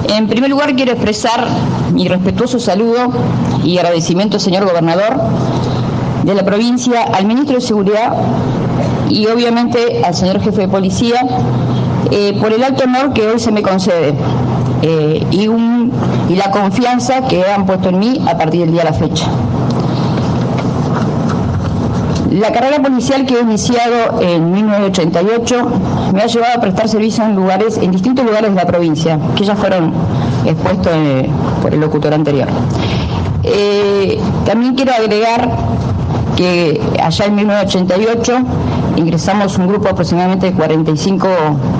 En primer lugar, quiero expresar mi respetuoso saludo y agradecimiento al señor gobernador de la provincia, al ministro de Seguridad y obviamente al señor jefe de policía por el alto honor que hoy se me concede y la confianza que han puesto en mí a partir del día de la fecha. La carrera policial que he iniciado en 1988 me ha llevado a prestar servicio en distintos lugares de la provincia, que ya fueron expuestos por el locutor anterior. También quiero agregar que allá en 1988 ingresamos un grupo aproximadamente de 45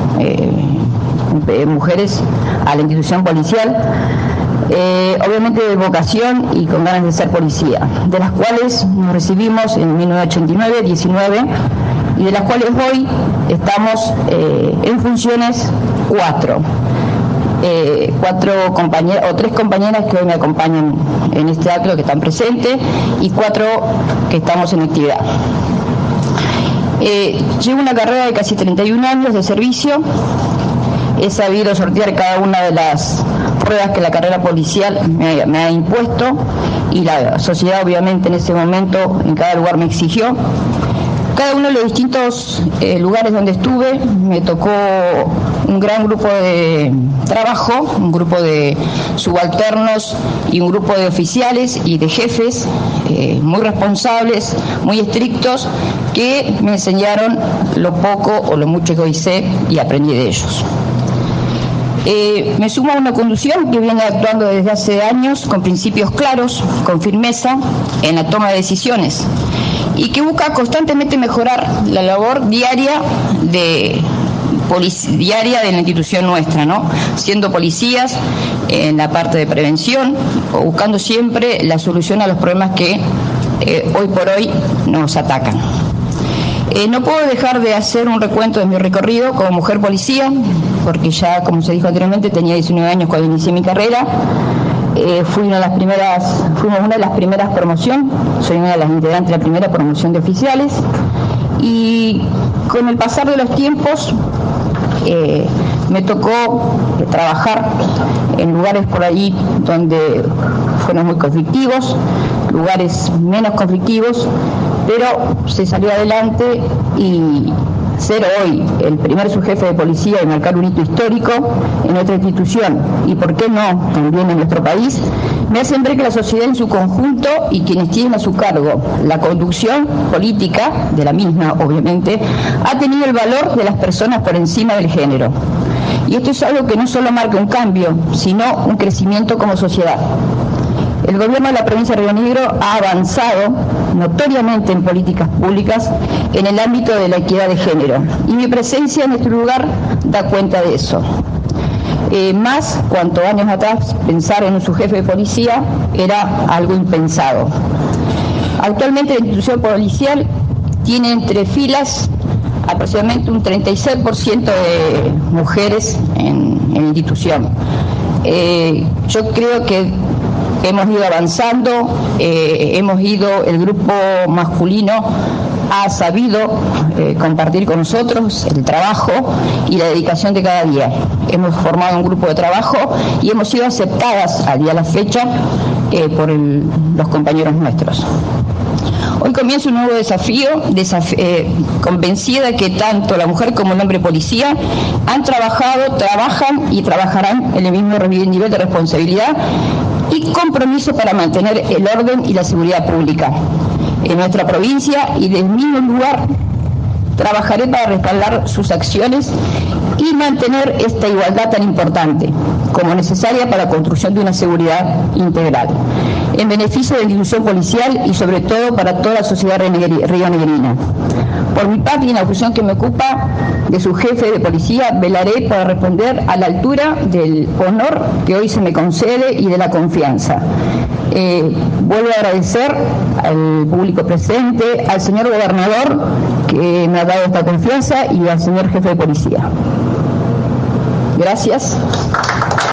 mujeres a la institución policial, obviamente de vocación y con ganas de ser policía, de las cuales nos recibimos en 1989, 19, y de las cuales hoy estamos en funciones 4 compañeras o 3 compañeras que hoy me acompañan en este acto, que están presentes, y 4 que estamos en actividad. Llevo una carrera de casi 31 años de servicio. He sabido sortear cada una de las pruebas que la carrera policial me ha impuesto, y la sociedad obviamente en ese momento en cada lugar me exigió. Cada uno de los distintos lugares donde estuve me tocó un gran grupo de trabajo, un grupo de subalternos y un grupo de oficiales y de jefes muy responsables, muy estrictos, que me enseñaron lo poco o lo mucho que hoy sé y aprendí de ellos. Me sumo a una conducción que viene actuando desde hace años con principios claros, con firmeza en la toma de decisiones, y que busca constantemente mejorar la labor diaria de la institución nuestra, ¿no? Siendo policías en la parte de prevención, o buscando siempre la solución a los problemas que hoy por hoy nos atacan. No puedo dejar de hacer un recuento de mi recorrido como mujer policía, porque ya, como se dijo anteriormente, tenía 19 años cuando inicié mi carrera. Fuimos una de las primeras promociones, soy una de las integrantes de la primera promoción de oficiales, y con el pasar de los tiempos me tocó trabajar en lugares por ahí donde fueron muy conflictivos, lugares menos conflictivos, pero se salió adelante, y ser hoy el primer subjefe de policía y marcar un hito histórico en nuestra institución, y por qué no también en nuestro país, me hacen ver que la sociedad en su conjunto y quienes tienen a su cargo la conducción política de la misma, obviamente, ha tenido el valor de las personas por encima del género. Y esto es algo que no solo marca un cambio, sino un crecimiento como sociedad. El gobierno de la provincia de Río Negro ha avanzado notoriamente en políticas públicas en el ámbito de la equidad de género, y mi presencia en este lugar da cuenta de eso. Más cuanto años atrás pensar en un subjefe de policía era algo impensado. Actualmente la institución policial tiene entre filas aproximadamente un 36% de mujeres en la institución. Yo creo que hemos ido avanzando, el grupo masculino ha sabido compartir con nosotros el trabajo y la dedicación de cada día. Hemos formado un grupo de trabajo y hemos sido aceptadas al día de la fecha por los compañeros nuestros. Hoy comienza un nuevo desafío, convencida que tanto la mujer como el hombre policía han trabajado, trabajan y trabajarán en el mismo nivel de responsabilidad y compromiso para mantener el orden y la seguridad pública en nuestra provincia, y del mismo lugar trabajaré para respaldar sus acciones y mantener esta igualdad tan importante como necesaria para la construcción de una seguridad integral, en beneficio de la institución policial y sobre todo para toda la sociedad rionegrina. Por mi parte y en la función que me ocupa de su jefe de policía, velaré para responder a la altura del honor que hoy se me concede y de la confianza. Vuelvo a agradecer al público presente, al señor gobernador que me ha dado esta confianza y al señor jefe de policía. Gracias.